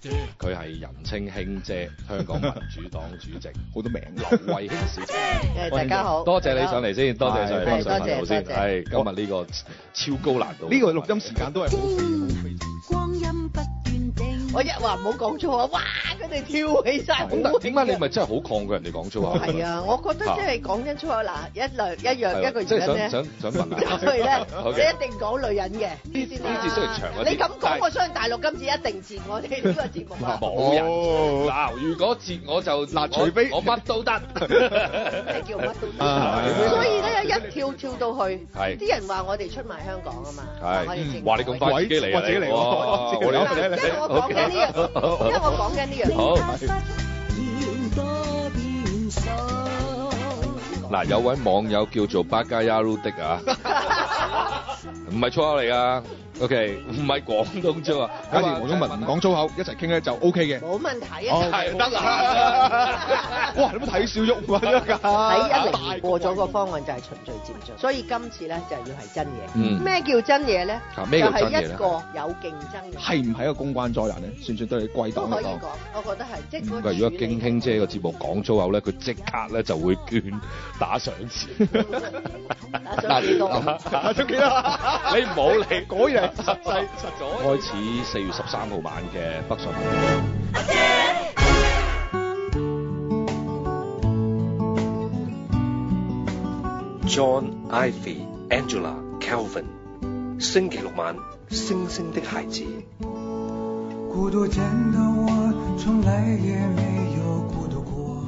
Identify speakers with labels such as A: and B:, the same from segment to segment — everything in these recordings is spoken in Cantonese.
A: 佢係人稱卿姐，香港民主黨主席，
B: 好多名。
A: 劉慧卿小姐。
C: 大家好，
A: 多謝你上嚟先，多謝上嚟
C: 多謝
A: 頻道先。係今日呢個超高難度。
B: 呢個錄音時間都係好
D: 光陰不斷定。
C: 我一話唔好講粗口，哇！佢哋跳起晒。
A: 咁但點解你咪真係好抗拒人哋講粗口？
C: 係啊，我覺得即係講真粗口嗱，一樣一個
A: 即係
C: 原因咧。
A: 想問下。
C: 所以咧，你一定講女人嘅。呢
A: 節雖然長一啲。
C: 你咁講，我相信大陸今次一定截我哋呢個節目啊。
A: 冇人嗱，如果截我就嗱，
B: 除非
A: 我乜都得。
C: 咩叫乜都得？所以咧一跳到去，啲人話我哋出賣香港啊嘛。
A: 係。話你咁快自己嚟啊！
B: 自己嚟喎。
A: 我哋
C: 因為我講緊呢樣，因為我講緊呢樣。
A: 好。嗱，有位網友叫做巴加亞魯的啊，唔係粗口嚟㗎。OK， 唔係廣東粗口。
B: 假如黃宗文唔講粗口，一齊傾咧就 OK 嘅。
C: 冇問題啊，
A: 係得啦。
B: 哇！你冇睇笑喐㗎？
C: 喺10年過咗個方案就係循序漸進，所以今次咧就要係真嘢。咩叫真嘢咧？
A: 咩叫真嘢咧？
C: 就係一個有競爭嘅。
B: 係唔係一個公關災難咧？算唔算對你貴黨嚟講？
C: 都可以講，我覺得係即係。
A: 如果經卿姐個節目講粗口咧，佢即刻咧就會捐打賞錢。
C: 打幾多？
B: 打咗幾多？
A: 你唔好理，
B: 果然係實際。
A: 開始4月13號晚嘅北上。
E: John, Ivy, Angela, Calvin， 星期六晚，星星的孩子。
F: 孤獨間的我，從來也沒有孤獨過。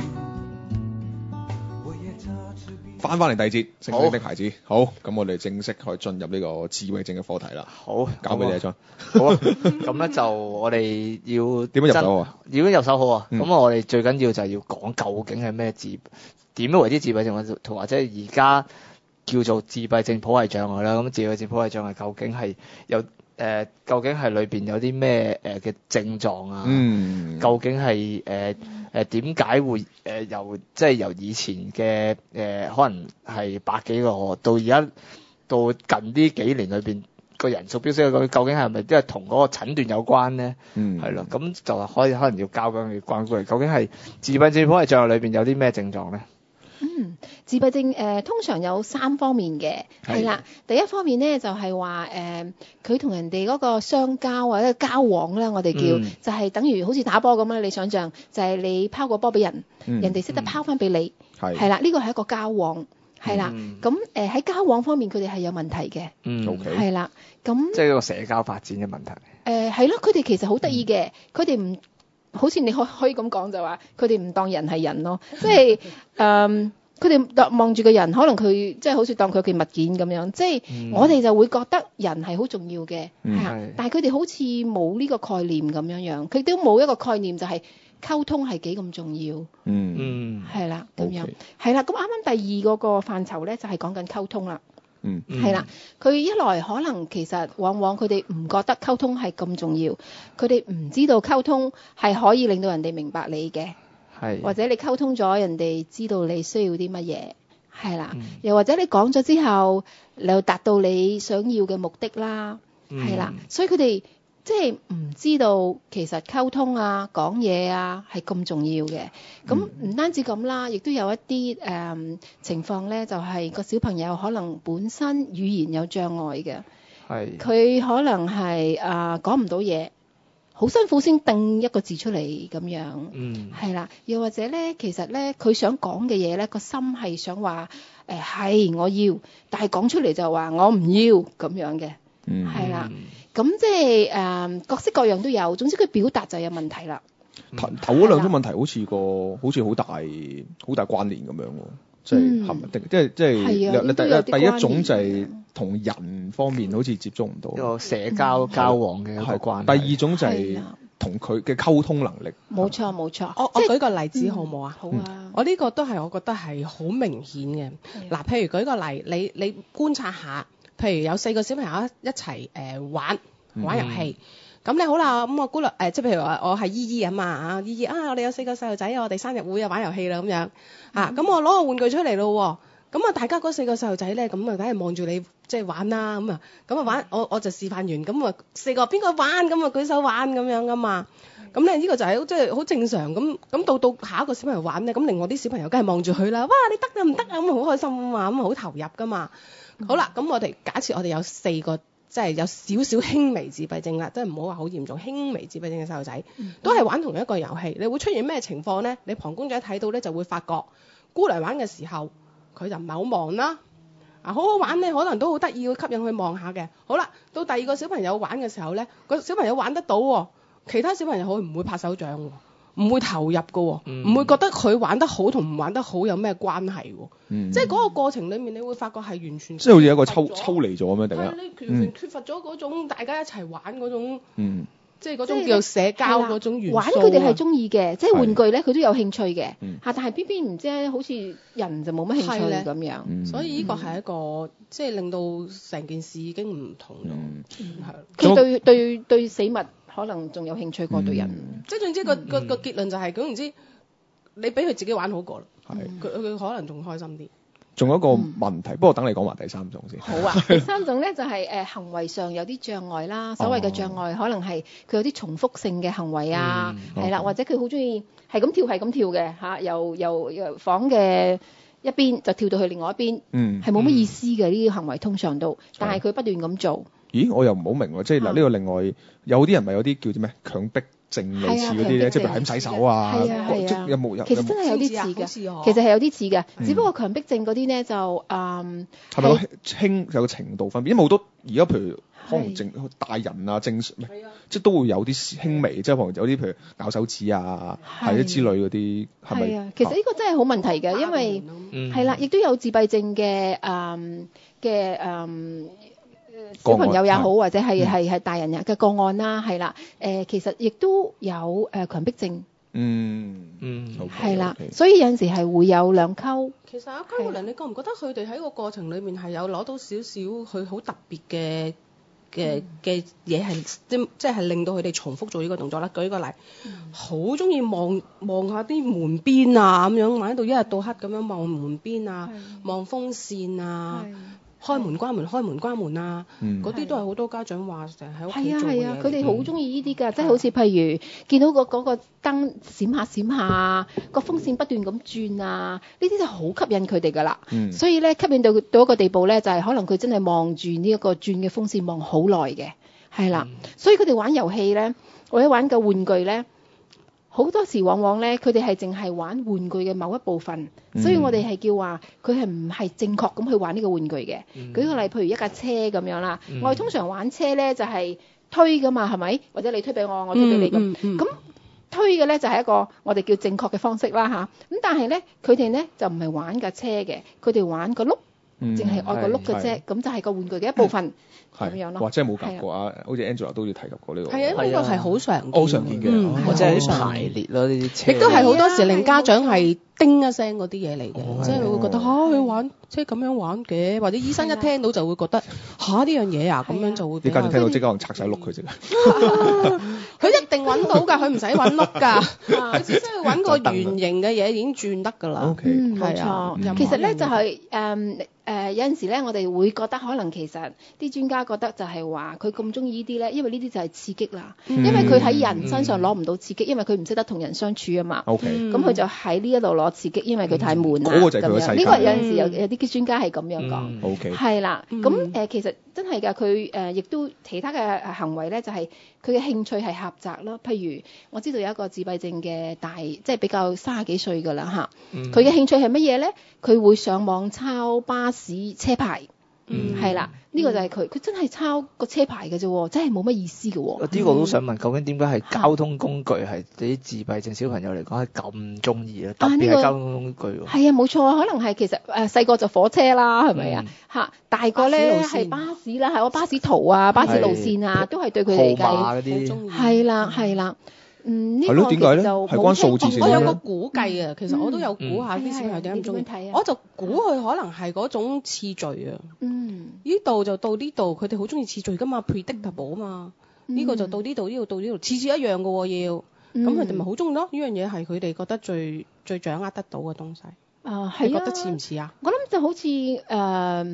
B: 翻嚟第二節，星星的孩子。好，咁我哋正式去進入呢個自閉症嘅課題啦。
G: 好，
B: 交俾你啊 John。
G: 好啊，咁咧就我哋要
B: 點樣入手啊？
G: 點樣入手好啊？咁我哋最緊要就係要講究竟係咩點樣為之自閉症，同或者而家叫做自閉症譜系障礙啦。咁自閉症譜系障礙究竟係有究竟係裏邊有啲咩嘅症狀啊？究竟係點解會由以前嘅可能係百幾個到而家到近呢幾年裏邊個人數飆升，究竟係咪即係同嗰個診斷有關咧？係咯，咁就係可能要交俾佢關顧嚟。究竟係自閉症譜系障礙裏邊有啲咩症狀咧？
H: 自閉症通常有3方面嘅，係啦。第一方面咧就係話佢同人哋嗰個相交或者交往咧，我哋叫就係等於好似打波咁啦。你想象就係你拋個波俾人，人哋識得拋翻俾你，係啦。呢個係一個交往，係啦。咁喺交往方面佢哋係有問題嘅
B: ，OK，
H: 係啦。咁
G: 即係一個社交發展嘅問題。
H: 係咯，佢哋其實好得意嘅，佢哋唔好似你可以咁講就話，佢哋唔當人係人咯，即係佢哋望住個人，可能佢即係好似當佢嘅物件咁樣，即係我哋就會覺得人係好重要嘅，但係佢哋好似冇呢個概念咁樣，佢都冇一個概念就係溝通係幾咁重要，係啦咁樣，係啦。咁啱啱第二個範疇咧就係講緊溝通啦，係啦。佢一來可能其實往往佢哋唔覺得溝通係咁重要，佢哋唔知道溝通係可以令到人哋明白你嘅。或者你溝通咗，人哋知道你需要啲乜嘢，係啦。又或者你講咗之後，你又達到你想要嘅目的啦，係啦。所以佢哋即係唔知道其實溝通啊、講嘢啊係咁重要嘅。咁唔單止咁啦，亦都有一啲情況咧，就係個小朋友可能本身語言有障礙嘅，佢可能係講唔到嘢。好辛苦先掟一個字出嚟咁樣，係啦。又或者咧，其實咧佢想講嘅嘢咧，個心係想話係我要，但係講出嚟就話我唔要咁樣嘅，係啦。咁即係各式各樣都有，總之佢表達就有問題啦。
B: 頭嗰兩種問題好似好大關聯咁樣喎。即係第一種就係同人方面好似接觸唔到，
G: 一個社交交往嘅一個關係。
B: 第二種就係同佢嘅溝通能力。
H: 冇錯。
I: 我舉個例子好唔好啊？
H: 好啊。
I: 我呢個都係我覺得係好明顯嘅。嗱，譬如舉個例，你觀察下，譬如有4個小朋友一齊玩遊戲。咁你好啦，咁我估啦，即係譬如話我係姨姨啊嘛，姨姨我哋有4個細路仔，我哋生日會啊玩遊戲啦咁樣，咁我攞個玩具出嚟咯，咁大家嗰4個細路仔咧，咁梗係望住你即係玩啦，咁玩，我就示範完，咁4個邊個玩，咁舉手玩咁樣噶嘛， 咁咧呢個就係即係好正常咁到下一個小朋友玩咧，咁另外啲小朋友梗係望住佢啦，哇你得啊唔得啊咁好開心啊嘛，咁好投入噶嘛。好啦，咁我哋假設我哋有4個即係有少少輕微自閉症啦，即係唔好話好嚴重，輕微自閉症嘅細路仔都係玩同一個遊戲，你會出現咩情況咧？你旁觀者睇到咧就會發覺姑娘玩嘅時候佢就唔係好忙啦。好好玩咧，可能都好得意，要吸引佢望下嘅。好啦，到第二個小朋友玩嘅時候咧，個小朋友玩得到喎，其他小朋友唔會拍手掌喎，唔會投入嘅喎，唔會覺得佢玩得好同唔玩得好有咩關係喎。即係嗰個過程裡面，你會發覺係完全
B: 即係好似一個抽離咗咁樣，突然間
I: 你完全缺乏咗嗰種大家一齊玩嗰種。即係嗰種叫社交嗰種元素。
H: 玩佢哋係中意嘅，即係玩具咧佢都有興趣嘅但係偏偏唔知咧，好似人就冇乜興趣咁樣。
I: 所以呢個係一個即係令到成件事已經唔同咗。
H: 佢對死物可能仲有興趣過對人。
I: 即係總之個結論就係總言之，你俾佢自己玩好過啦。佢可能仲開心啲。
B: 仲有一個問題，不過等你講埋第3種先。
H: 好啊，第3種咧就係行為上有啲障礙啦。所謂嘅障礙可能係佢有啲重複性嘅行為啊，係啦，或者佢好中意係咁跳嘅嚇，由房嘅一邊就跳到去另外一邊，係冇乜意思嘅呢啲行為通常都，但係佢不斷咁做。咦，
B: 我又唔好明喎，即係嗱呢個另外有啲人咪有啲叫做咩強迫症類似嗰啲咧，即係譬如喺咁洗手啊，有冇
H: 其實真係有啲似嘅，其實係有啲似嘅，只不過強迫症嗰啲咧就係咪
B: 輕有個程度分別？因為好多而家譬如可能大人啊正常，即係都會有啲輕微，即係可能有啲譬如咬手指啊，係之類嗰啲，係咪？
H: 係啊，其實呢個真係好問題嘅，因為係啦，亦都有自閉症嘅小朋友也好，或者係大人嘅個案啦，係啦，其實亦都有強迫症，係啦，所以有陣時係會有兩溝。
I: 其實阿區慧玲，你覺唔覺得佢哋喺個過程裡面係有攞到少少佢好特別嘅嘢係即係令到佢哋重複做呢個動作啦？舉個例，好中意望下啲門邊啊咁樣，玩到一日到黑咁樣望門邊啊，望風扇啊。開門關門開門關門啊！嗰啲都係好多家長話成日喺屋企做嘅嘢。係啊，
H: 佢哋好中意呢啲㗎，即係好似譬如見到嗰個燈閃下閃下，個風扇不斷咁轉啊，呢啲就好吸引佢哋㗎啦。所以咧吸引到一個地步咧，就係可能佢真係望住呢一個轉嘅風扇望好耐嘅，係啦。所以佢哋玩遊戲咧，或者玩個玩具咧。好多時往往咧，佢哋係淨係玩玩具嘅某一部分，所以我哋係叫話佢係唔係正確咁去玩呢個玩具嘅。舉個例，譬如一架車咁樣啦，我哋通常玩車咧就係推㗎嘛，係咪？或者你推俾我，我推俾你咁。咁推嘅咧就係一個我哋叫正確嘅方式啦嚇。咁但係咧，佢哋咧就唔係玩架車嘅，佢哋玩個轆，淨係愛個轆嘅啫。咁就係個玩具嘅一部分。咁樣咯，
B: 或者冇夾過啊，好似 Angela 都要提及過呢個。
I: 係啊，呢個係好常
B: 見嘅，
G: 或者係啲排列咯，呢啲車。
I: 亦都係好多時令家長係叮一聲嗰啲嘢嚟嘅，即係會覺得佢玩即係咁樣玩嘅，或者醫生一聽到就會覺得呢樣嘢啊，咁樣就會。
B: 啲家長聽到即刻可能拆晒碌佢啫。
I: 佢一定揾到㗎，佢唔使揾碌㗎，佢只需要揾個圓形嘅嘢已經轉得㗎啦。
H: 冇錯。其實咧就係有陣時咧，我哋會覺得可能其實啲專家覺得就係話佢咁中意呢啲咧，因為呢啲就係刺激啦。因為佢喺人身上攞唔到刺激，因為佢唔識得同人相處啊嘛。咁佢就喺呢一度攞刺激，因為佢太悶啦。
B: 嗰個就係佢嘅世界。
H: 呢個有陣時有啲專家係咁樣講。係啦。咁其實真係㗎，佢亦都其他嘅行為咧，就係佢嘅興趣係狹窄咯。譬如我知道有一個自閉症嘅即係比較30幾歲㗎啦嚇。佢嘅興趣係乜嘢咧？佢會上網抄巴士車牌。係啦，呢個就係佢真係抄個車牌嘅啫，真係冇乜意思嘅喎。
G: 呢個都想問，究竟點解係交通工具係對啲自閉症小朋友嚟講係咁中意咧？特別係交通工具喎。係
H: 啊，冇錯，可能係其實細個就火車啦，係咪啊？嚇，大個咧係巴士啦，係我巴士圖啊、巴士路線啊，都係對佢嚟計好中意。係啦，係啦。呢個其實就
B: 係關數字先。
I: 我有個估計啊，其實我都有估下啲小朋友點樣中意，我就估佢可能係嗰種次序啊。呢度就到呢度，佢哋好中意次序噶嘛 ，predictable 啊嘛。呢個就到呢度，呢度到呢度，次次一樣嘅喎要。咁佢哋咪好中意咯？呢樣嘢係佢哋覺得最掌握得到嘅東西。係啊。覺得似唔似啊？
H: 我諗就好似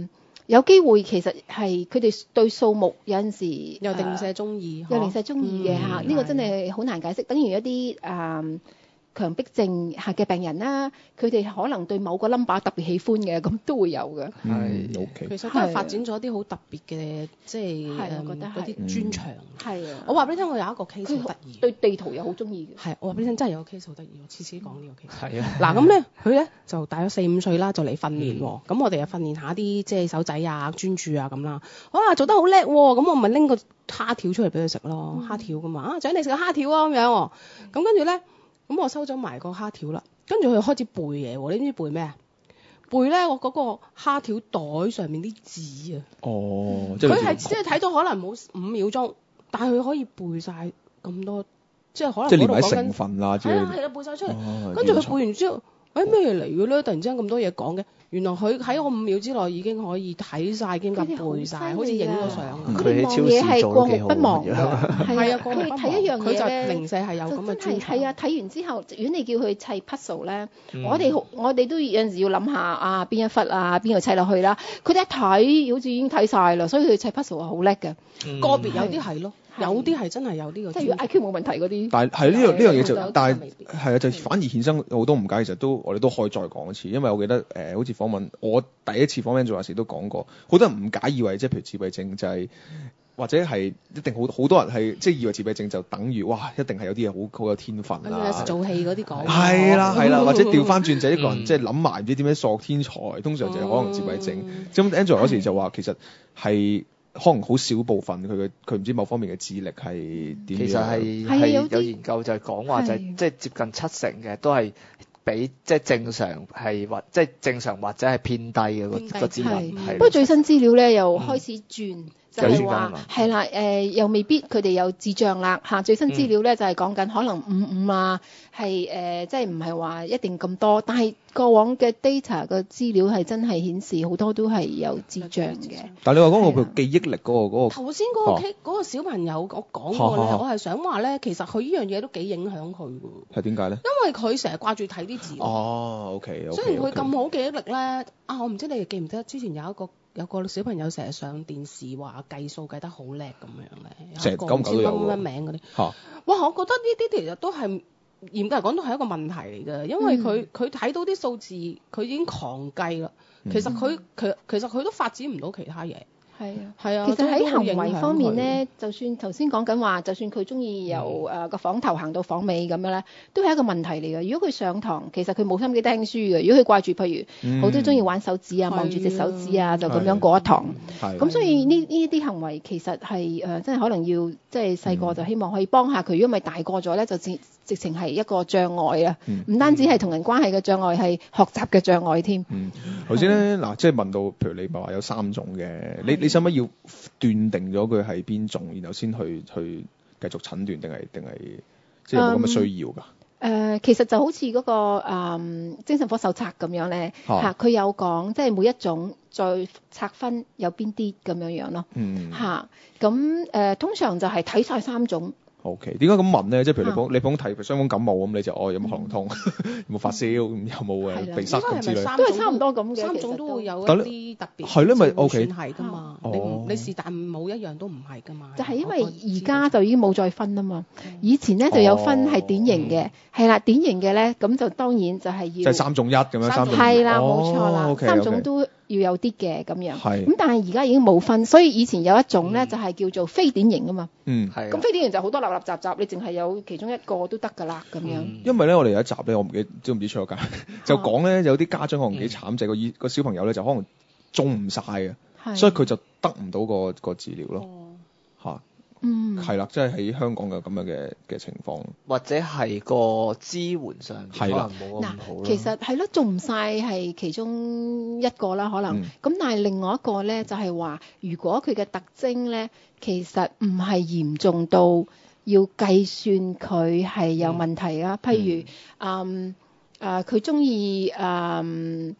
H: 有機會其實係佢哋對數目有陣時
I: 又零舍中意，
H: 有零舍中意嘅嚇，呢個真係好難解釋。等於一啲強迫症嘅病人啦，佢哋可能對某個 number 特別喜歡嘅，咁都會有嘅。
B: 係 OK。
I: 其實都係發展咗啲好特別嘅，即係
H: 覺得
I: 嗰啲專長。
H: 係啊，
I: 我話俾你聽，我有一個 case 好得意，
H: 對地圖又好中意嘅。
I: 係，我話俾你聽，真係有個 case 好得意，我次次講呢個 case。
G: 係啊。
I: 嗱咁咧，佢咧就大約4-5歲啦，就嚟訓練喎。咁我哋又訓練下啲即係手仔啊、專注啊咁啦。哇，做得好叻喎！咁我咪拎個蝦條出嚟俾佢食咯，蝦條㗎嘛。仔你食個蝦條啊咁樣喎。咁跟住咧。咁我收咗埋個蝦條啦，跟住佢開始背嘢喎，你知唔知背咩啊？背咧我嗰個蝦條袋上面啲字啊。
B: 哦，
I: 佢係即係睇到可能冇5秒鐘，但係佢可以背晒咁多，即係可能
B: 即係連埋成分啦，
I: 係啊，背晒出嚟。跟住佢背完之後，咩嚟嘅咧？突然之間咁多嘢講嘅，原來佢喺我5秒之內已經可以睇晒，已經咁背晒，好似影咗相。
H: 佢哋望嘢係過目不忘㗎，
I: 係啊，
H: 佢哋睇一樣嘢咧，
I: 佢就零舍係有咁嘅專長。
H: 係啊，睇完之後，如果你叫佢砌 puzzle 咧，我哋都有陣時要諗下邊一忽啊，邊度砌落去啦。佢哋一睇好似已經睇晒啦，所以佢砌 puzzle 係好叻嘅。
I: 個別有啲係咯。有啲係真係有呢個，
H: 即係如果 IQ 冇問題嗰啲。
B: 但係呢樣嘢就，但係係啊，就反而衍生好多誤解。其實我哋都可以再講一次，因為我記得好似訪問我第一次訪問做嗰時都講過，好多人誤解以為即係譬如自閉症就係或者係一定好多人係即係以為自閉症就等於哇一定係有啲嘢好有天分啦，
I: 做戲嗰啲講
B: 係啦，或者調翻轉就一個人即係諗埋唔知點樣數學天才，通常就係可能自閉症。咁 Angela 嗰時就話其實係。可能好少部分佢唔知某方面嘅智力係點樣。
G: 其實係有研究就係講話就係即係接近70%嘅都係比即係正常係或即係正常或者係偏低嘅個智能。
H: 不過最新資料咧又開始轉。就係話係啦，又未必佢哋有智障啦嚇。最新資料咧就係講緊可能55啊，係即係唔係話一定咁多，但係過往嘅 data 個資料係真係顯示好多都係有智障嘅。
B: 但係你話嗰個佢記憶力嗰個
I: 頭先嗰個小朋友我講過咧，我係想話咧，其實佢呢樣嘢都幾影響佢㗎。
B: 係點解咧？
I: 因為佢成日掛住睇啲字。
B: 哦 ，OK。
I: 雖然佢咁好記憶力咧，我唔知你哋記唔記得之前有個小朋友成日上電視話計數計得好叻咁樣咧，
B: 成久唔久都有
I: 乜名嗰啲。哇！我覺得呢啲其實都係嚴格嚟講都係一個問題嚟嘅，因為佢睇到啲數字，佢已經狂計啦。其實佢都發展唔到其他嘢。係啊，
H: 其實喺行為方面咧，就算頭先講緊話，就算佢中意由個房頭行到房尾咁樣咧，都係一個問題嚟嘅。如果佢上堂，其實佢冇心機聽書嘅。如果佢掛住，譬如好多中意玩手指啊，望住隻手指啊，就咁樣過一堂。咁所以呢啲行為其實係真係可能要即係細個就希望可以幫下佢。如果唔係大個咗咧，就直情係一個障礙啊！唔單止係同人關係嘅障礙，係學習嘅障礙添。
B: 頭先咧嗱，即係問到，譬如你話有3種嘅，你使乜要斷定咗佢係邊種，然後先去繼續診斷，定係即係有冇咁嘅需要㗎？
H: 其實就好似嗰個精神科手冊咁樣咧，佢有講即係每一種再拆分有邊啲咁樣咯。咁通常就係睇晒3種。
B: O.K. 點解咁問咧？即係譬如你講提傷風感冒咁，你就有冇喉嚨痛，有冇發燒，有冇鼻塞咁之類，
H: 都係差唔多咁嘅。
I: 3種都會有一啲特別。
B: 係咧，咪 O.K.
I: 算係㗎嘛？你是但冇一樣都唔係㗎嘛？
H: 就係因為而家就已經冇再分啊嘛。以前咧就有分係典型嘅，係啦，典型嘅咧咁就當然就係要。
B: 即係3種1咁樣，3種2。
H: 係啦，冇錯啦，3種都要有啲嘅咁樣。咁但係而家已經冇分，所以以前有一種咧就係叫做非典型啊嘛。咁非典型就好多立雜雜，你淨係有其中一個都得㗎啦咁樣。
B: 因為咧，我哋有一集咧，我唔記得知唔知出咗街，就講咧有啲家長可能幾慘，就係個小朋友咧就可能中唔晒嘅，所以佢就得唔到個治療咯。係啦，即係喺香港嘅咁樣嘅情況，
G: 或者係個支援上可能冇咁好咯。
H: 其實係咯，中唔晒係其中一個啦，可能。咁但係另外一個咧，就係話，如果佢嘅特徵咧，其實唔係嚴重到要計算佢係有問題啊。譬如佢中意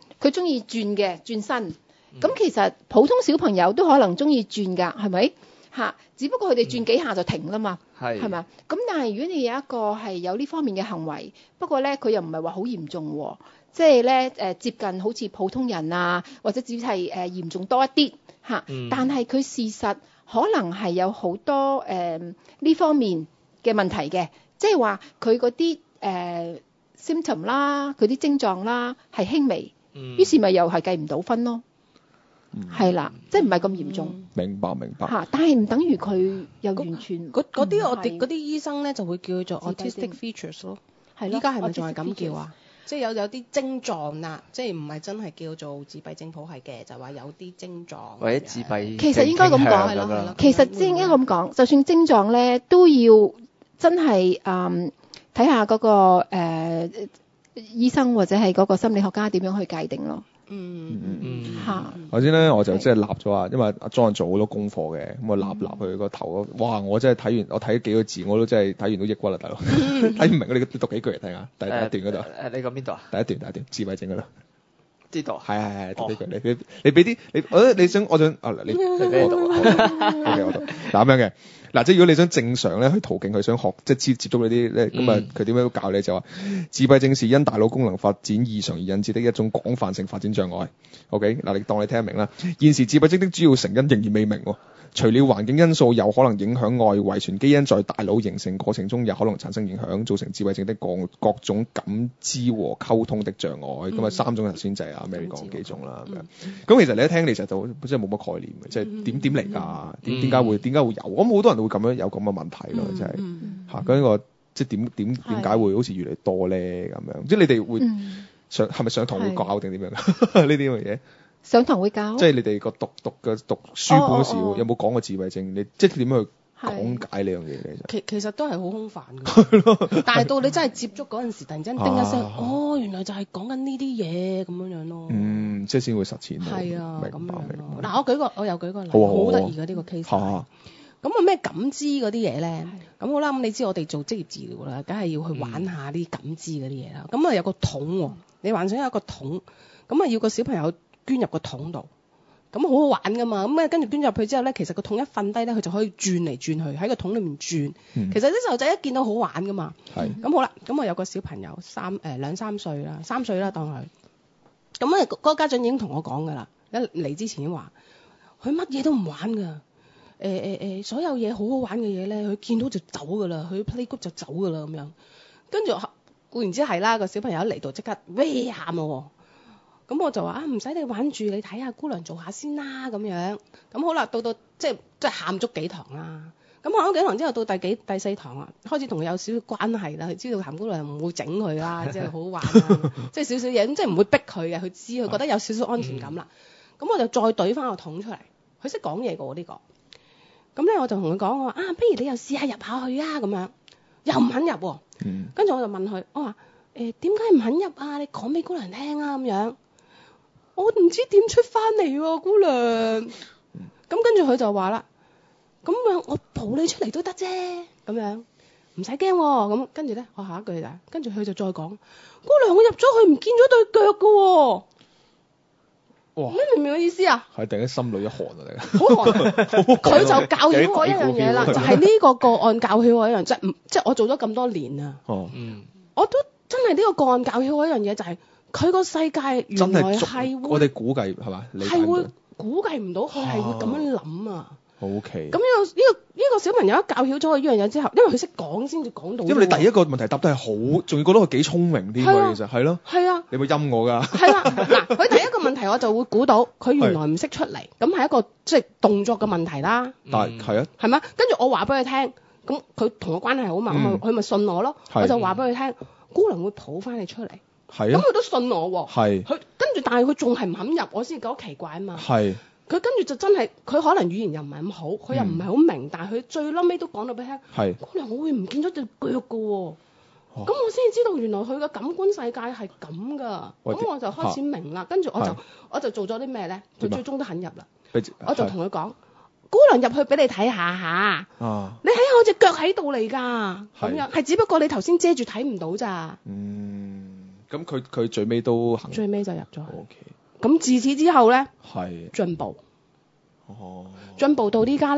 H: 轉身，咁其實普通小朋友都可能中意轉㗎，係咪？ 嚇，只不過佢哋轉幾下就停啦嘛，
G: 係
H: 咪？咁但係如果你有一個係有呢方面嘅行為，不過咧佢又唔係話好嚴重喎，即係咧接近好似普通人啊，或者只係嚴重多一啲嚇，但係佢事實可能係有好多呢方面嘅問題嘅，即係話佢嗰啲symptom 啦，佢啲症狀啦係輕微，於是咪又係計唔到分咯。係啦，即係唔係咁嚴重。
B: 明白
H: 嚇，但係唔等於佢又完全
I: 嗰啲我哋嗰啲醫生咧就會叫做 autistic features 咯。係咯，依家係咪仲係咁叫啊？即係有啲症狀啦，即係唔係真係叫做自閉症譜系嘅，就話有啲症狀
G: 或者自閉。
H: 其實應該咁講，係咯。其實應該咁講，就算症狀咧都要真係睇下嗰個醫生或者係嗰個心理學家點樣去界定咯。嚇！
B: 頭先咧我就即係立咗啊，因為阿 John 做好多功課嘅，咁我立佢個頭，哇！我真係睇完，我睇幾個字我都真係睇完都抑鬱啦，大佬。睇唔明你讀幾句嚟聽下，第一段嗰度。
G: 你講邊度啊？
B: 第一段自閉症嗰度。
G: 知道。
B: 係，讀幾句。你俾啲我想你俾我讀。OK， 我讀。嗱咁樣嘅。嗱，即係如果你想正常咧去途徑，佢想學即係接觸嗰啲咧，咁啊佢點樣教你就話，自閉症是因大腦功能發展異常而引致的一種廣泛性發展障礙。OK，嗱你當你聽得明啦。現時自閉症的主要成因仍然未明喎。除了環境因素有可能影響外，遺傳基因在大腦形成過程中也可能產生影響，造成自閉症的各種感知和溝通的障礙。咁啊3種頭先就係阿 Mary 講幾種啦。咁其實你一聽其實就真係冇乜概念嘅，即係點嚟㗎？點解會有？我諗好多人會咁樣有咁嘅問題咯，真係嚇。咁呢個即係點解會好似越嚟越多咧？咁樣即係你哋會係咪上堂會教定點樣㗎？呢啲咁嘅嘢？
H: 上堂會教，
B: 即係你哋個讀書本嗰時有冇講過自閉症？你即係點樣去講解呢樣嘢嘅？
I: 其實都係好空泛嘅，但係到你真係接觸嗰陣時，突然間叮一聲，原來就係講緊呢啲嘢咁樣咯。
B: 即係先會實踐。
I: 係啊，
B: 明白。
I: 嗱，我又舉個例，好得意嘅呢個 case。咁啊咩感知嗰啲嘢咧？咁好啦，咁你知我哋做職業治療啦，梗係要去玩下啲感知嗰啲嘢啦。咁啊有個桶喎，你幻想有個桶，咁啊要個小朋友捐入個桶度，咁好好玩噶嘛。咁啊跟住捐入去之後咧，其實個桶一瞓低咧，佢就可以轉嚟轉去喺個桶裏面轉。其實啲細路仔一見到好玩噶嘛。咁好啦，咁啊有個小朋友2、3歲啦，3歲啦當佢。咁啊嗰個家長已經同我講噶啦，一嚟之前已經話，佢乜嘢都唔玩噶。所有嘢好好玩嘅嘢咧，佢見到就走噶啦，佢 playgroup 就走噶啦咁樣。跟住固然之係啦，個小朋友一嚟到即刻喊咯。咁我就話唔使你玩住，你睇下姑娘做下先啦咁樣。咁好啦，到即係喊足幾堂啦。咁喊咗幾堂之後，到第4堂啦，開始同佢有少少關係啦。佢知道譚姑娘唔會整佢啦，即係好好玩啦，即係少少嘢，咁即係唔會逼佢嘅。佢知佢覺得有少少安全感啦。咁我就再懟翻個桶出嚟，佢識講嘢㗎喎呢個。咁咧我就同佢講，我話不如你又試下入下去啊咁樣，又唔肯入喎。跟住我就問佢，我話點解唔肯入啊？你講俾姑娘聽啊咁樣。我唔知點出翻嚟喎，姑娘。咁跟住佢就話啦，咁我抱你出嚟都得啫，咁樣唔使驚喎。咁跟住咧，我下一句就，跟住佢就再講，姑娘我入咗去唔見咗對腳㗎喎。哇！你明唔明我意思啊？
B: 係突然間心裏一寒啊！你
I: 好寒。佢就教曉我一樣嘢啦，就係呢個個案教曉我一樣，即係我做咗咁多年啊。我都真係呢個個案教曉我一樣嘢，就係佢個世界原來係
B: 我哋估計係嘛？
I: 係會估計唔到佢係會咁樣諗啊。
B: OK。
I: 咁呢個小朋友一教曉咗佢呢樣嘢之後，因為佢識講先至講到。
B: 因為你第一個問題答得係好，仲要覺得佢幾聰明添喎，其實係咯。係啊。你咪陰我㗎。係啦，
I: 嗱，佢第一個問題我就會估到佢原來唔識出嚟，咁係一個即係動作嘅問題啦。
B: 但係啊。係
I: 嘛？跟住我話俾佢聽，咁佢同我關係好嘛，佢咪信我咯。我就話俾佢聽，姑娘會抱翻你出嚟。係啊。咁佢都信我喎。係。佢跟住，但係佢仲係唔肯入，我先覺得奇怪啊嘛。係。佢跟住就真係，佢可能語言又唔係咁好，佢又唔係好明，但係佢最嬲尾都講到俾你聽。姑娘，我會唔見咗對腳㗎喎。咁我先知道原來佢嘅感官世界係咁噶。咁我就開始明啦。跟住我就做咗啲咩咧？佢最終都肯入啦。我就同佢講：姑娘入去俾你睇下嚇。你睇下我隻腳喺度嚟㗎。咁樣係只不過你頭先遮住睇唔到咋。
B: 咁佢最尾都肯。
I: 最尾就入咗去。咁自此之後咧，進步。進步到呢家咧，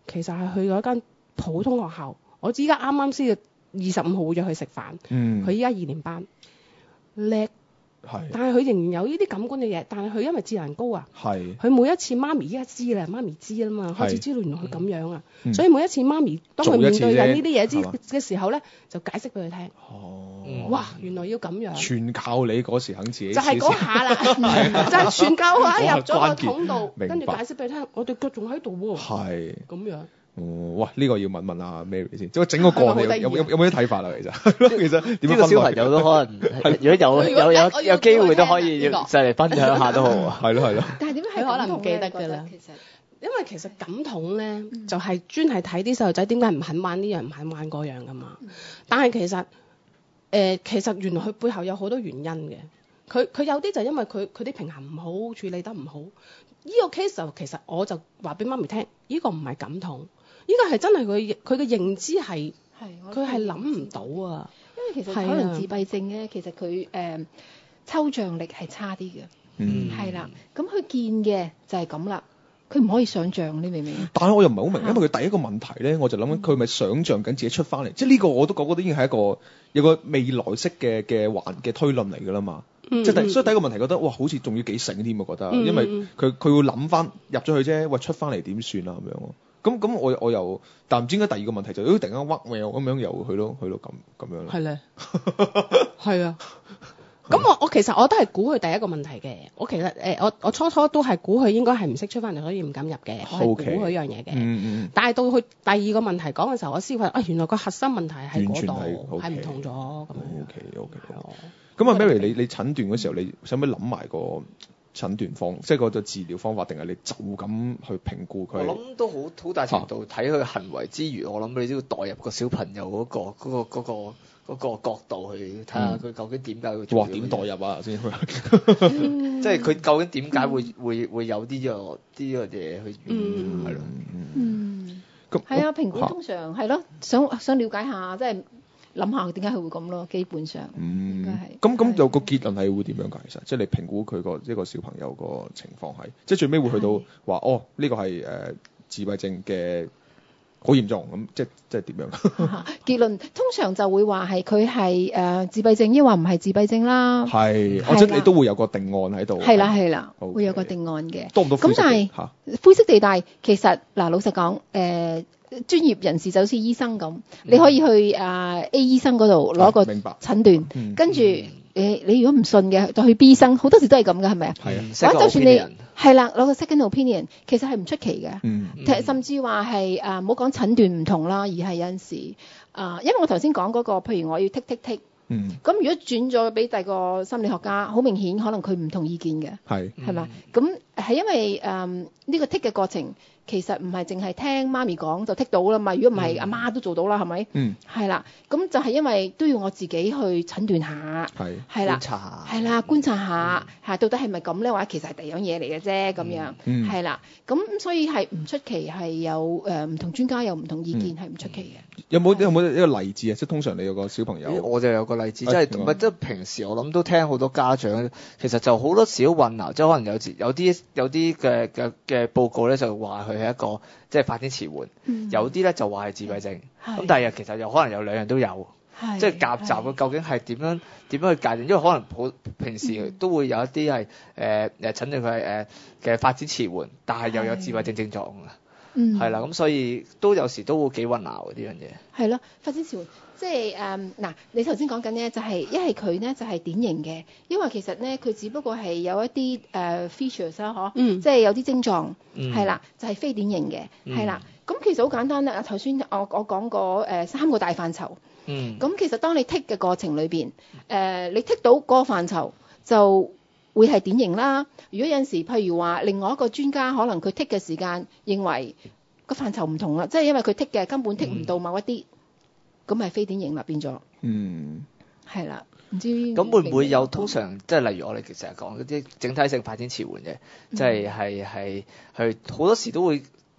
I: 其實係去咗一間普通學校。我依家啱啱先25號會約佢食飯，佢依家2年班，叻。但係佢仍然有呢啲感官嘅嘢，但係佢因為智能高啊，佢每一次媽咪依家知啦，媽咪知啦嘛，開始知道原來佢咁樣啊，所以每一次媽咪當佢面對緊呢啲嘢嘅時候咧，就解釋俾佢聽。哇，原來要咁樣。全靠你嗰時肯自己。就係嗰下啦，就係全靠佢入咗個桶度，跟住解釋俾佢聽，我哋腳仲喺度喎。係。咁樣。
B: 哇！呢個要問問阿 Mary 先，即係整個過程有冇啲睇法啊？其實點樣？呢個小朋友都可能，如果有機會都可以要就嚟分享下都好。係咯。
I: 但係點解佢可能唔記得㗎啦？因為其實感統咧，就係專係睇啲細路仔點解唔肯玩呢樣唔肯玩嗰樣㗎嘛。但係其實原來佢背後有好多原因嘅。佢有啲就因為佢啲平衡唔好，處理得唔好。呢個 case 就其實我就話俾媽咪聽，呢個唔係感統。呢個係真係佢嘅認知係，佢係諗唔到啊！
H: 因為其實可能自閉症咧，其實佢抽象力係差啲嘅，係啦。咁佢見嘅就係咁啦，佢唔可以想像，你明唔明？
B: 但係我又唔係好明，因為佢第一個問題咧，我就諗緊佢咪想像緊自己出翻嚟，即係呢個我都覺得已經係有個未來式嘅推論嚟㗎啦嘛。即係所以第一個問題覺得哇，好似仲要幾醒添，我覺得，因為佢會諗翻入咗去啫，喂出翻嚟點算啊咁樣。咁我又，但唔知點解第二個問題就突然間屈咁樣又去咯咁樣。係咧，
I: 係啊。咁我其實我都係估佢第一個問題嘅。我其實我初初都係估佢應該係唔識出翻嚟，所以唔敢入嘅。我係估佢一樣嘢嘅。但係到佢第二個問題講嘅時候，我先發現原來個核心問題喺嗰度係唔同咗咁樣。
B: OK。咁啊 Mary，你診斷嗰時候，你使唔使諗埋個診斷方，即係個治療方法，定係你就咁去評估佢？
G: 我諗都好大程度睇佢行為之餘，我諗你都要代入個小朋友嗰個角度去睇下佢究竟點解會做。
B: 哇！點代入啊先？
G: 即係佢究竟點解會有啲個嘢去？係咯。
H: 係啊，評估通常係咯，想了解下，即係。諗下點解佢會咁咯，基本上應該係。咁
B: 有個結論係會點樣㗎？其實即係你評估佢一個小朋友個情況係，即係最尾會去到話呢個係自閉症嘅好嚴重咁，即係點樣？
H: 結論通常就會話係佢係自閉症，抑或唔係自閉症啦。
B: 係，或者你都會有個定案喺度。
H: 係啦，會有個定案嘅。
B: 多唔多灰色？咁但係
H: 灰色地帶其實老實講專業人士就好似醫生咁，你可以去A 醫生嗰度攞個診斷，跟住你如果唔信嘅，就去 B 醫生，好多時都係咁嘅，係咪啊？係啊。或者就算你係啦，攞個 second opinion，其實係唔出奇嘅。甚至話係唔好講診斷唔同啦，而係有陣時因為我頭先講嗰個，譬如我要剔。咁如果轉咗俾第二個心理學家，好明顯可能佢唔同意見嘅，係嘛？咁係因為呢個剔嘅過程。其實唔係淨係聽媽咪講就剔到啦嘛，如果唔係阿媽都做到啦，係咪？係啦，咁就係因為都要我自己去診斷下，係啦，觀察下嚇到底係咪咁咧？或者其實係第二樣嘢嚟嘅啫咁樣，係啦，咁所以係唔出奇係有唔同專家有唔同意見係唔出奇嘅。
B: 有冇一個例子啊？即係通常你有個小朋友，
G: 我就有個例子，即係平時我諗都聽好多家長，其實就好多時都混淆，即係可能有啲嘅報告咧就話佢係一個即係發展遲緩，有啲咧就話係自閉症，咁但係其實又可能有兩樣都有，即係夾雜嘅究竟係點樣去界定？因為可能平時都會有一啲係診斷佢係嘅發展遲緩，但係又有自閉症症狀嘅，係啦，咁所以都有時都會幾混淆嘅呢樣嘢。
H: 係咯，發展遲緩。即係嗱，你頭先講緊咧，就係一係佢咧就係典型嘅，因為其實咧佢只不過係有一啲features 啦，即係有啲症狀，係啦，就係非典型嘅，係啦。咁其實好簡單啦，頭先我講過3個大範疇，咁其實當你剔嘅過程裏邊，你剔到嗰個範疇就會係典型啦。如果有陣時譬如話另外一個專家可能佢剔嘅時間認為個範疇唔同啦，即係因為佢剔嘅根本剔唔到某一啲。咁係非典型啦，變咗。係啦，唔知。
G: 咁會唔會有通常即係例如我哋成日講嗰啲整體性發展遲緩嘅，即係好多時都會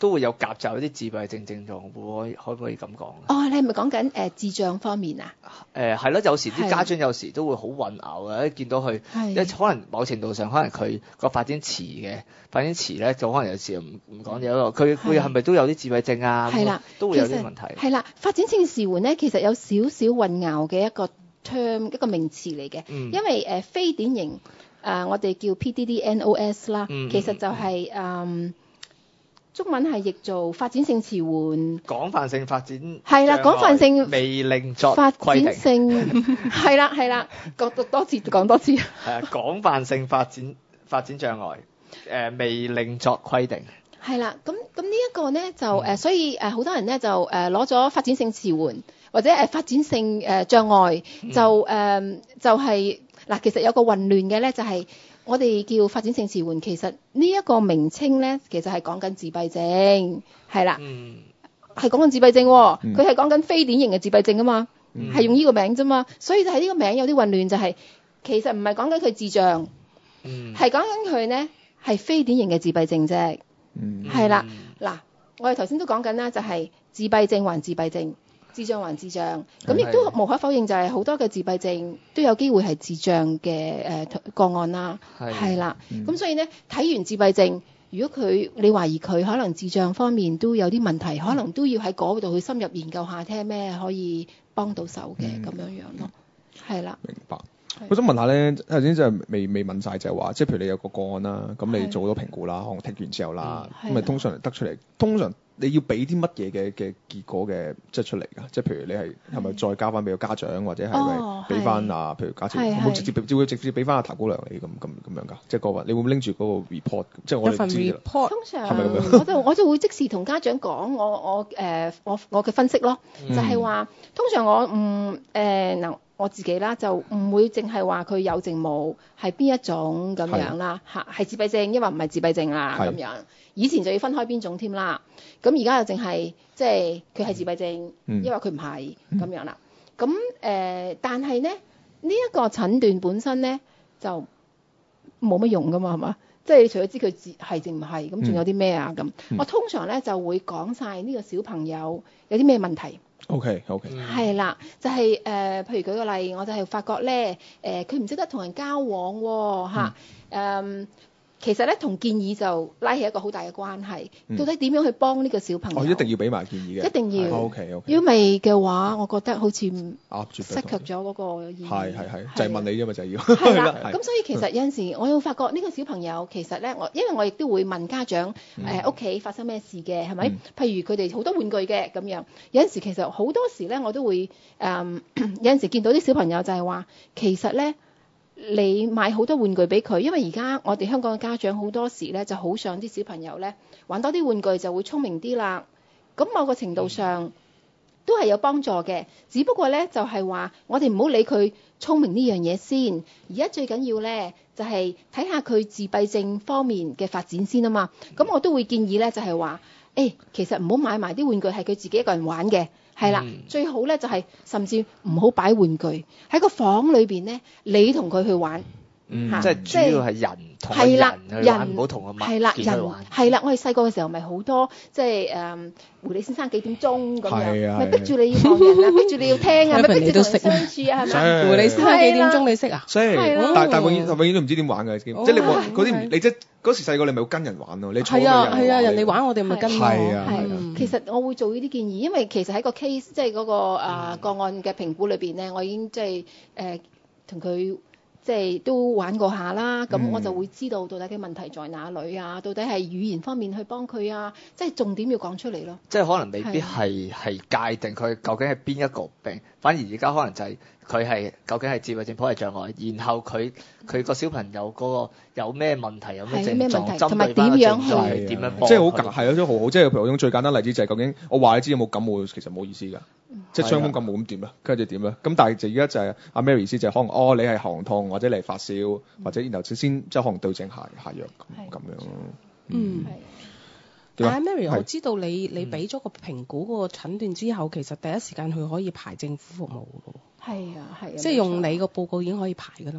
G: 都會有夾雜有啲自閉症症狀，可唔可以咁講？
H: 哦，你係咪講緊智障方面啊？
G: 係咯，有時啲家長有時都會好混淆嘅，一見到佢，可能某程度上可能佢個發展遲咧，就可能有時唔講嘢咯。佢係咪都有啲自閉症啊？
H: 係啦，
G: 都會有啲問題。
H: 係啦，發展性遲緩咧，其實有少少混淆嘅一個 term 一個名詞嚟嘅，因為非典型我哋叫 PDD-NOS 啦，其實就係中文係譯做發展性遲緩，
G: 廣泛性發展
H: 係啦，廣泛性
G: 未另作
H: 發
G: 規定
H: 展性係啦，講多次。係
G: 啊，廣泛性發展障礙未另作規定。
H: 係啦，咁呢一個咧就所以好多人咧就攞咗發展性遲緩或者發展性障礙就係嗱，其實有個混亂嘅咧就係。我哋叫發展性遲緩，其實呢一個名稱咧，其實係講緊自閉症，係啦，係講緊自閉症，佢係講緊非典型嘅自閉症啊嘛，係用呢個名啫嘛，所以就係呢個名有啲混亂，就係其實唔係講緊佢智障，係講緊佢咧係非典型嘅自閉症啫，係啦，嗱，我哋頭先都講緊啦，就係自閉症還自閉症。智障還智障，咁亦都無可否認就係好多嘅自閉症都有機會係智障嘅個案啦，係啦，咁所以咧睇完自閉症，如果你懷疑佢可能智障方面都有啲問題，可能都要喺嗰度去深入研究下，聽咩可以幫到手嘅咁樣樣咯，係啦。明白。
B: 我想問下咧，頭先就係未問晒，就係話，即係譬如你有個個案啦，咁你做咗評估啦，可能剔完之後啦，咁咪通常得出嚟，通常你要俾啲乜嘢嘅結果嘅即係出嚟㗎？即係譬如你係咪再交翻俾個家長，或者係咪俾翻譬如假設會直接俾翻阿譚姑娘你咁樣㗎？即係嗰份你會唔會拎住嗰個 report？即係我哋知㗎。
H: 通常係咪咁樣？我就會即時同家長講我嘅分析咯，就係話通常我嗱。我自己啦，就唔會淨係話佢有症冇，係邊一種咁樣啦，係自閉症，因為唔係自閉症啦咁樣。以前就要分開邊種添啦，咁而家就淨係即係佢係自閉症，因為佢唔係咁樣啦。咁但係咧呢一個診斷本身咧就冇乜用噶嘛，係嘛？即係你除咗知佢係定唔係，咁仲有啲咩啊咁？我通常咧就會講晒呢個小朋友有啲咩問題。
B: OK，
H: 係啦，就係譬如舉個例，我就係發覺咧，佢唔識得同人交往喎，其實咧同建議就拉起一個好大嘅關係。到底點樣去幫呢個小朋友？
B: 一定要俾埋建議嘅。一定要。OK。
H: 如果未嘅話，我覺得好似
B: 失卻
H: 咗嗰個意義。
B: 係，就係問你啫嘛，就係要。
H: 係啦。咁所以其實有陣時，我會發覺呢個小朋友其實咧，因為我亦都會問家長屋企發生咩事嘅，係咪？譬如佢哋好多玩具嘅咁樣，有陣時其實好多時咧，我都會有陣時見到啲小朋友就係話，其實咧。你買好多玩具俾佢，因為而家我哋香港嘅家長好多時咧就好想啲小朋友咧玩多啲玩具就會聰明啲啦。咁某個程度上都係有幫助嘅，只不過咧就係話我哋唔好理佢聰明呢樣嘢先。而家最緊要咧就係睇下佢自閉症方面嘅發展先啊嘛。咁我都會建議咧就係話，其實唔好買埋啲玩具係佢自己一個人玩嘅。係啦，最好咧就係甚至唔好擺玩具喺個房裏邊咧，你同佢去玩，
G: 即係主要係人同人去玩，唔好同個物件玩。
H: 係啦，我哋細個嘅時候咪好多即係狐狸先生幾點鐘咁樣，咪逼住你要望人啊，逼住你要聽啊，咪逼住同人相處啊，係咪？
I: 狐狸先生幾點鐘你識啊？
B: 識，但永遠都唔知點玩嘅，即係你嗰啲你即係嗰時細個你咪會跟人玩咯，你
I: 係啊，人哋玩我哋咪跟咯。
H: 係其實我會做呢啲建議，因為其實喺個 case 即係嗰個個案嘅評估裏邊咧，我已經即係同佢。即係都玩過下啦，咁我就會知道到底嘅問題在哪裏啊？到底係語言方面去幫佢啊？即係重點要講出嚟咯。
G: 即係可能未必係界定佢究竟係邊一個病，反而而家可能就係佢係究竟係自閉症譜系障礙，然後佢個小朋友嗰個有咩問題，有咩症狀，
H: 同埋點樣去
G: 點樣幫佢。
B: 即係好係咯，即係好好。即係譬如我用最簡單例子就係究竟我話你知有冇感冒，其實冇意思㗎。即係傷風感冒咁點啊？跟住點咧？咁但係就而家就係阿 Mary 意思就係可能你係喉痛或者你係發燒或者然後先即係可能對症下藥咁樣咯。
I: 但係 Mary 我知道你俾咗個評估嗰個診斷之後，其實第一時間佢可以排政府服務㗎喎。
H: 係啊，
I: 即係用你個報告已經可以排㗎啦嘛。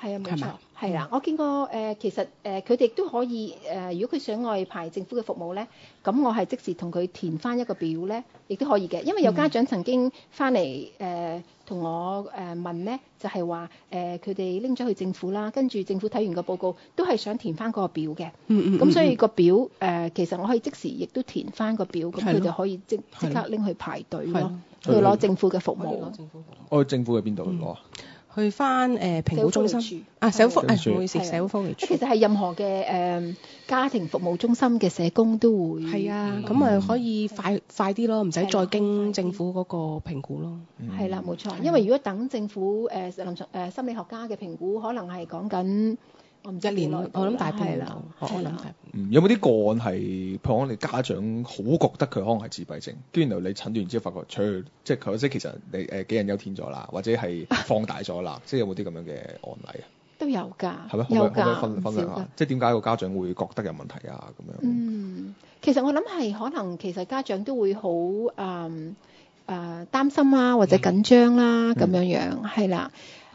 H: 係啊，冇錯
I: 係咪，
H: 係啦。我見過其實佢哋都可以如果佢想外派政府嘅服務咧，咁我係即時同佢填翻一個表咧，亦都可以嘅。因為有家長曾經翻嚟同我問咧，就係話佢哋拎咗去政府啦，跟住政府睇完個報告，都係想填翻嗰個表嘅。咁所以個表其實我可以即時亦都填翻個表，咁佢就可以即刻拎去排隊咯，去攞政府嘅服務。
B: 我去政府去邊度攞啊？
I: 去翻評估中心社會福利唔好意思，社會福利處。
H: 其實係任何嘅家庭服務中心嘅社工都會。
I: 係啊，咁咪可以快啲咯，唔使再經政府嗰個評估咯。
H: 係啦，冇錯。因為如果等政府臨床心理學家嘅評估，可能係講緊我唔知
I: 1年，我諗大半年
H: 啦。
I: 我諗大。
B: 有冇啲個案係，譬如講你家長好覺得佢可能係自閉症，跟住然後你診斷之後發覺，即係其實你杞人憂天咗啦，或者係放大咗啦，即係有冇啲咁樣嘅案例啊？
H: 都有㗎，
B: 係咩？
H: 有
B: 可唔可以
H: 㗎，
B: 分享下？即係點解個家長會覺得有問題啊？咁樣。
H: 其實我諗係可能其實家長都會好擔心啊，或者緊張啦咁樣樣，係啦，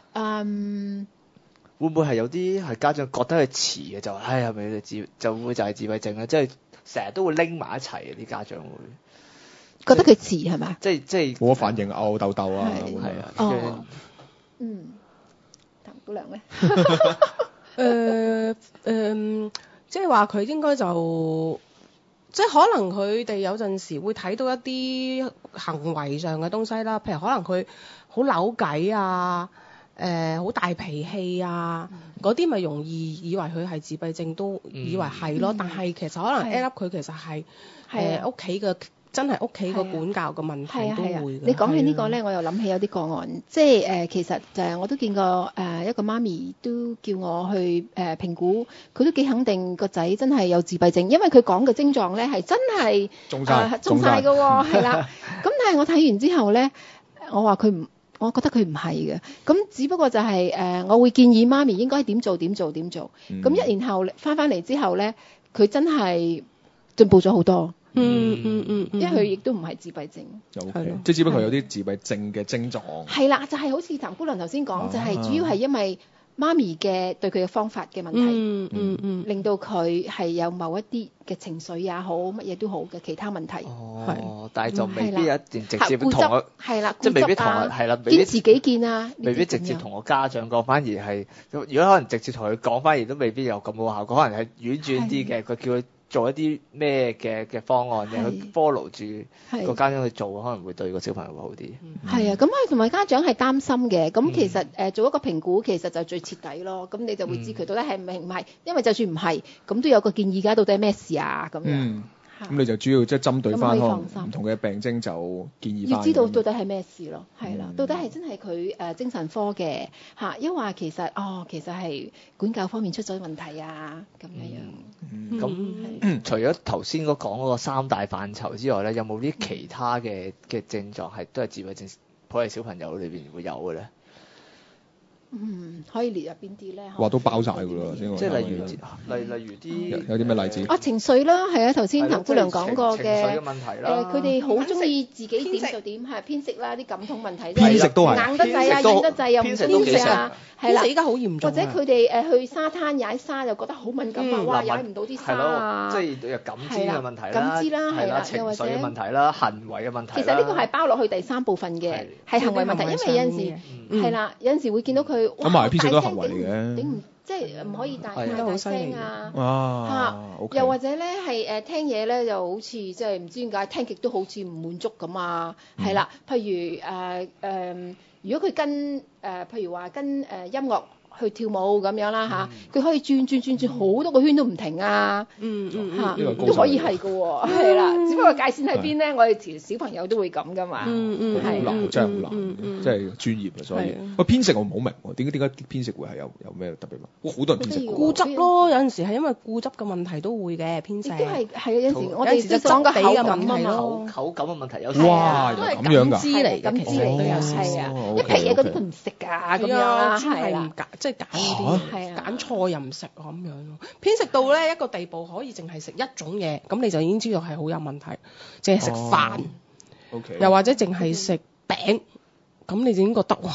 G: 會唔會係有啲係家長覺得佢遲嘅就係咪你就會就係自閉症咧？即係成日都會拎埋一齊嘅啲家長會
H: 覺得佢遲係咪？
G: 即係
B: 冇乜反應嘔痘痘啊，
G: 係啊，
H: 譚姑娘咧，
I: 即係話佢應該就即係可能佢哋有陣時會睇到一啲行為上嘅東西啦，譬如可能佢好扭計啊。好大脾氣啊，嗰啲咪容易以為佢係自閉症，都以為係咯。但係其實可能 end up 佢其實係屋企嘅真係屋企個管教嘅問題都會嘅。
H: 你講起呢個咧，我又諗起有啲個案，即係其實就係我都見過一個媽咪都叫我去評估，佢都幾肯定個仔真係有自閉症，因為佢講嘅症狀咧係真係中晒㗎喎，係啦。咁但係我睇完之後咧，我覺得佢唔係嘅，咁只不過就係我會建議媽咪應該點做。咁1年後翻嚟之後咧，佢真係進步咗好多。因為佢亦都唔係自閉症。
B: 即係只不過有啲自閉症嘅症狀。
H: 係啦，就係好似譚姑娘頭先講，就係主要係因為媽咪嘅對佢嘅方法嘅問題，令到佢係有某一啲嘅情緒也好，乜嘢都好嘅其他問題。
G: 但係就未必一定直接同我
H: 係啦，
G: 即係未必同我係啦，
H: 堅持己見啊，
G: 未必直接同我家長講，反而係如果可能直接同佢講，反而都未必有咁好效果，可能係婉轉啲嘅，佢叫佢做一啲咩嘅方案嘅，去 follow 住個家長去做，可能會對個小朋友會好啲。
H: 係啊，咁佢同埋家長係擔心嘅，咁其實做一個評估其實就最徹底咯，咁你就會知佢到底係唔係，因為就算唔係，咁都有個建議㗎，到底係咩事啊咁樣。
B: 咁你就主要即係針對翻唔同嘅病徵就建議翻。
H: 要知道到底係咩事咯，係啦，到底係真係佢精神科嘅嚇，因為其實係管教方面出咗問題啊咁樣。
G: 咁除咗頭先講嗰個3大範疇之外咧，有冇啲其他嘅症狀係都係自閉症普通小朋友裏邊會有嘅咧？
H: 可以列入邊啲咧？
B: 話都包晒㗎啦，先
G: 即係例如啲
B: 有啲咩例子？
H: 情緒啦，係啊，頭先譚姑娘講過嘅
G: 情緒嘅問題啦。
H: 佢哋好中意自己點就點，係偏食啦，啲感統問題。
B: 偏食都係
H: 硬得滯啊，軟得滯又唔中意啊，係啦。
I: 而家好嚴重。
H: 或者佢哋去沙灘踩沙又覺得好敏感啊，哇，踩唔到啲沙啊。
G: 即係有感知嘅問題啦，
H: 感知啦，係啦，
G: 情緒嘅問題啦，行為嘅問題。
H: 其實呢個係包落去第3部分嘅，係行為問題，因為有陣時係啦，有陣時會見到佢
B: 行為嚟嘅，
H: 即係唔可以大聲
B: 啊！
H: 又或者咧係聽嘢咧，就好似即係唔知點解聽極都好似唔滿足咁啊！係啦，譬如如果佢跟譬如話跟音樂去跳舞咁樣啦嚇，佢可以轉好多個圈都唔停啊！都可以係嘅喎，係啦，只不過界線喺邊咧？我哋條小朋友都會咁噶嘛，
B: 係好難，真係好難，即係專業啊！所以偏食我唔好明喎，點解偏食會係有咩特別問？好多人偏食
I: 固執咯，有陣時係因為固執嘅問題都會嘅偏食。
H: 亦都係有陣時我哋就講個口感嘅問題，
G: 口感嘅問題有
B: 哇，
H: 都係
B: 咁樣㗎，
H: 感知嚟嘅，係啊，一皮嘢嗰啲佢唔食㗎，咁樣啦，係啦，
I: 即係揀啲揀錯又唔食咁樣咯，偏食到咧一個地步可以淨係食一種嘢，咁你就已經知道係好有問題，淨係食飯，又或者淨係食餅，咁你就已經覺得哇好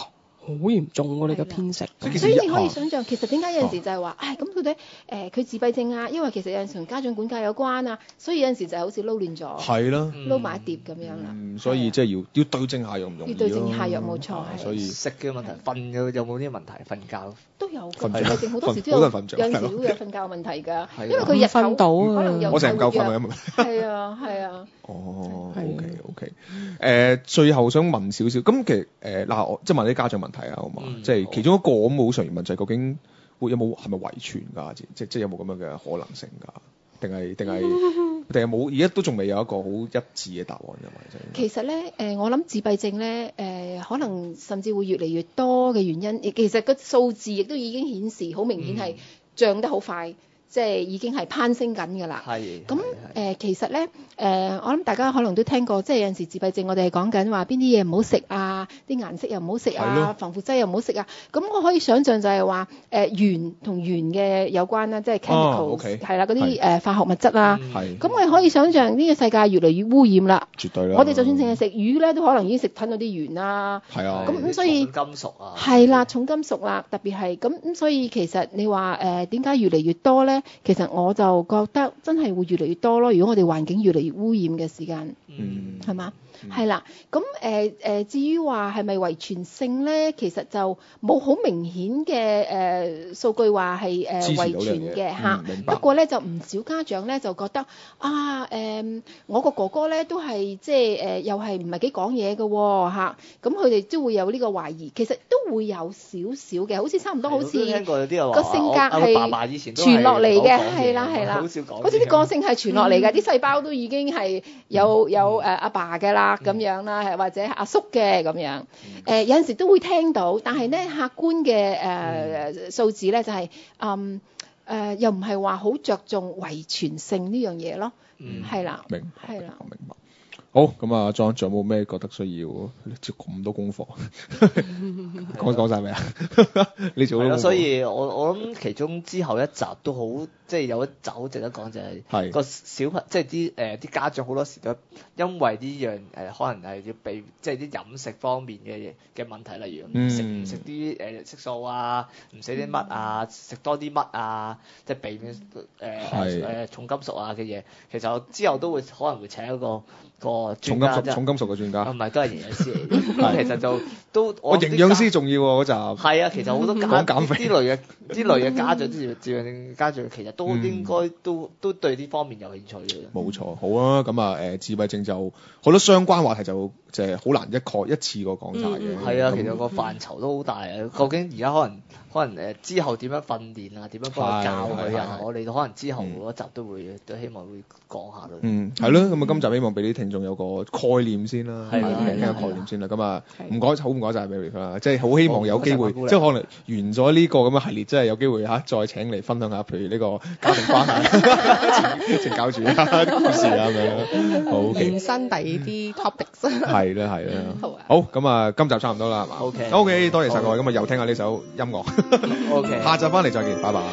I: 好嚴重喎，你嘅偏食。
H: 所以你可以想象，其實點解有陣時就係話，咁到底佢自閉症啊，因為其實有陣時同家長管教有關啊，所以有陣時就係好似撈亂咗，
B: 係啦，
H: 撈埋一碟咁樣啦。
B: 所以即係要對症下藥唔容易咯。
H: 要對症下藥冇錯，
B: 所以
G: 食嘅問題，瞓有冇啲問題？瞓覺
H: 都有，自閉症好多時都有，有陣時都有瞓覺問題㗎，因為佢日
I: 瞓到啊，
H: 可能有
B: 我成日唔夠瞓啊，因為
H: 係啊係啊。
B: 哦，OK，最後想問少少，咁其實嗱，我即係問啲家長問題啊，好嘛？即係其中一個咁好常問就係究竟有冇係咪遺傳㗎？即係有冇咁樣嘅可能性㗎？定係冇？而家都仲未有一個好一致嘅答案㗎嘛？
H: 其實咧，我諗自閉症咧，可能甚至會越嚟越多嘅原因，其實個數字亦都已經顯示好明顯係漲得好快。即係已經係攀升緊㗎啦。係。咁其實咧，我諗大家可能都聽過，即係有陣時自閉症，我哋係講緊話邊啲嘢唔好食啊，啲顏色又唔好食啊，防腐劑又唔好食啊。咁我可以想像就係話鉛同鉛嘅有關啦，即係 chemical 係啦，嗰啲化學物質啦。係。咁我哋可以想像呢個世界越嚟越污染啦。絕對啦。我哋就算淨係食魚咧，都可能已經食吞咗啲鉛啦。係啊。咁所以重金屬啊。係啦，重金屬啦，特別係咁，所以其實你話點解越嚟越多咧？其實我就覺得真係會越嚟越多咯。如果我哋環境越嚟越污染嘅時間，係嘛？係啦。咁至於話係咪遺傳性咧，其實就冇好明顯嘅數據話係遺傳嘅嚇。不過咧就唔少家長咧就覺得我個哥哥咧都係即係又係唔係幾講嘢嘅喎嚇。咁佢哋都會有呢個懷疑。其實都會有少少嘅，好似差唔多好似個性格係傳落嚟嘅。係啦，好似啲個性係傳落嚟嘅，啲細胞都已經係有阿爸嘅啦咁樣啦，或者阿叔嘅咁樣。有陣時都會聽到，但係咧客觀嘅數字咧就係又唔係話好着重遺傳性呢樣嘢咯。係啦，明白。好，咁啊，John，仲有冇咩覺得需要接咁多功課？講晒未啊？你做咗，所以我諗其中之後一集都好，即係有一集好值得講，就係個小朋友，即係啲家長好多時都因為呢樣可能係要避，即係啲飲食方面嘅問題，例如唔食啲色素啊，唔食啲乜啊，食多啲乜啊，即係避免重金屬啊嘅嘢。其實我之後都會可能會請一個重金屬嘅專家，唔係都係營養師嚟嘅。咁其實就都我營養師重要喎嗰集。係啊，咁啊，其實好多講減肥啲類嘅家長，自閉症家長其實都應該都對呢方面有興趣嘅。冇錯，好啊，咁啊自閉症就好多相關話題就係好難一次過講晒嘅。係啊，其實個範疇都好大啊。究竟而家可能之後點樣訓練啊，點樣幫佢教佢啊？我哋可能之後嗰集都希望會講下咯。係咯，咁啊今集希望俾啲聽眾有個概念先啦，係聽個概念先啦。咁啊唔該晒 Mary 啦，即係好希望有機會，即係可能完咗呢個咁嘅系列，即係有機會再請嚟分享下，譬如呢個家庭關係、情教主啊、故事啊咁樣。好，延伸第二啲 topics。係啦。好，咁啊今集差唔多啦，係嘛？OK，多謝晒各位，咁啊又聽下呢首音樂。OK， 下集翻嚟再見，拜拜。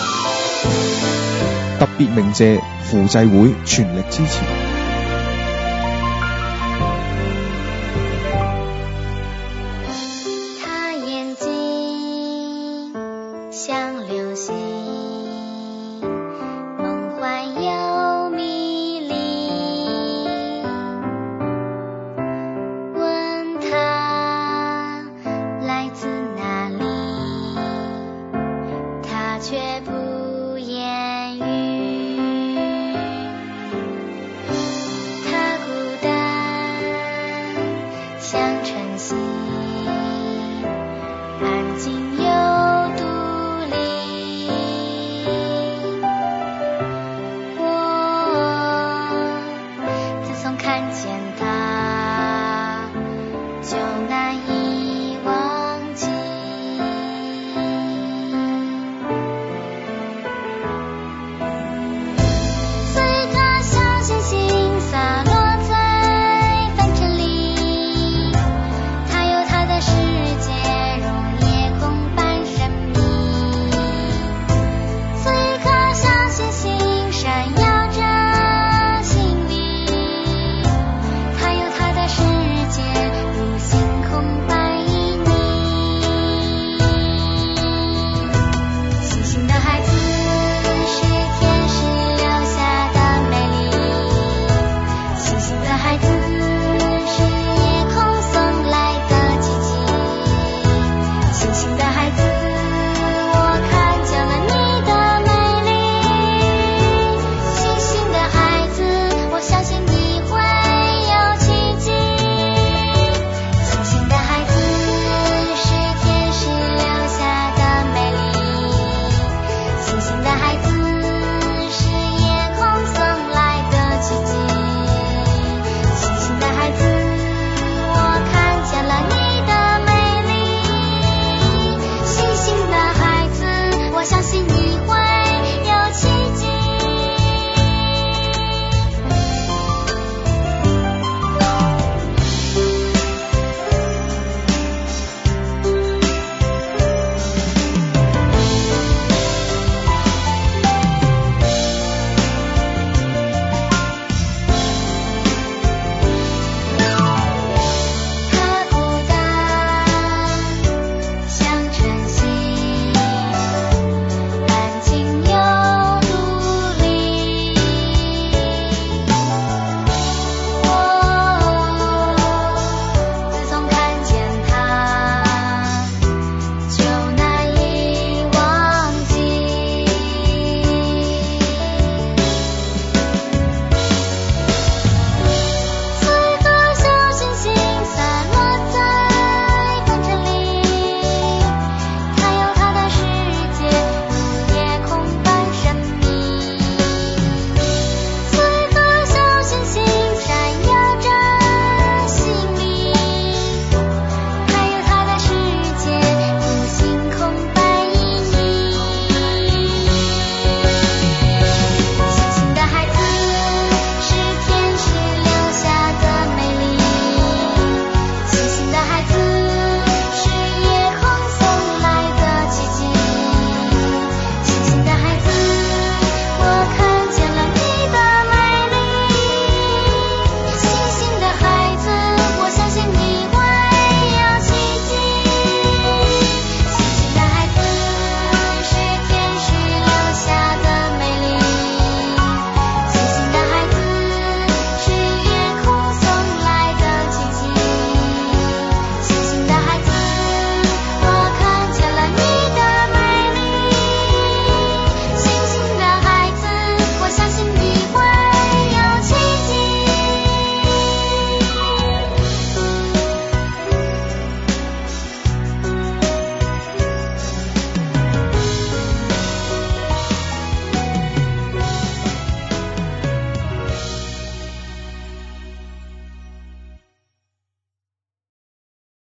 H: 特別鳴謝扶濟會全力支持。
D: 他眼睛像流星，夢幻又迷離。問他來自哪裡，他卻不言語。他孤單像晨曦，安靜